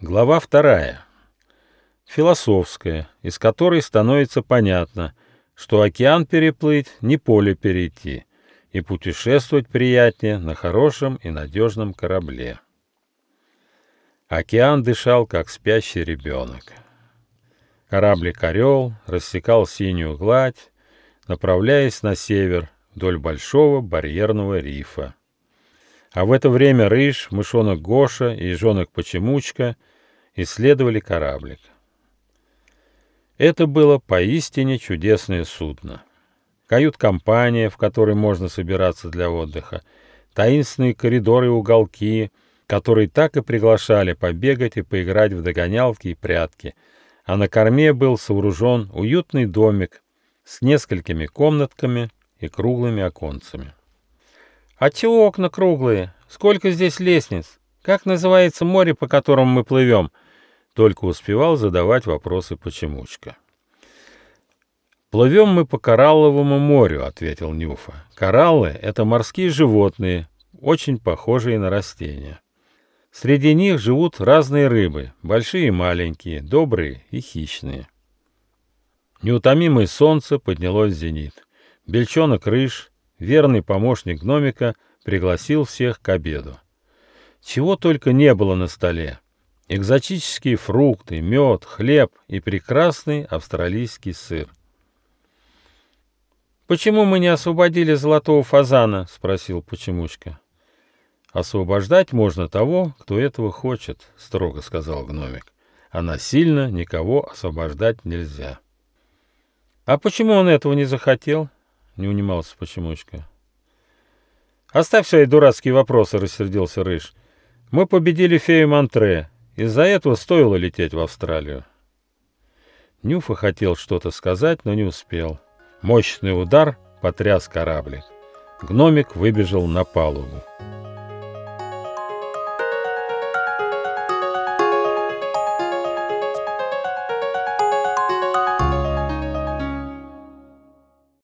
Глава 2. Философская, из которой становится понятно, что океан переплыть не поле перейти, и путешествовать приятнее на хорошем и надежном корабле. Океан дышал, как спящий ребенок. Кораблик «Орел» рассекал синюю гладь, направляясь на север вдоль большого барьерного рифа. А в это время Рыж, мышонок Гоша и ежонок Почемучка исследовали кораблик. Это было поистине чудесное судно. Кают-компания, в которой можно собираться для отдыха, таинственные коридоры и уголки, которые так и приглашали побегать и поиграть в догонялки и прятки, а на корме был сооружен уютный домик с несколькими комнатками и круглыми оконцами. «А чего окна круглые? Сколько здесь лестниц? Как называется море, по которому мы плывем?» Только успевал задавать вопросы Почемучка. «Плывем мы по Коралловому морю», — ответил Нюфа. «Кораллы — это морские животные, очень похожие на растения. Среди них живут разные рыбы, большие и маленькие, добрые и хищные». Неутомимое солнце поднялось в зенит. Бельчонок Рыж, верный помощник гномика, пригласил всех к обеду. Чего только не было на столе. Экзотические фрукты, мед, хлеб и прекрасный австралийский сыр. «Почему мы не освободили золотого фазана?» — спросил Почемучка. «Освобождать можно того, кто этого хочет», — строго сказал гномик. «А насильно никого освобождать нельзя». «А почему он этого не захотел?» — не унимался Почемучка. «Оставь свои дурацкие вопросы», — рассердился Рыж. «Мы победили фею Монтре. Из-за этого стоило лететь в Австралию». Нюфа хотел что-то сказать, но не успел. Мощный удар потряс кораблик. Гномик выбежал на палубу.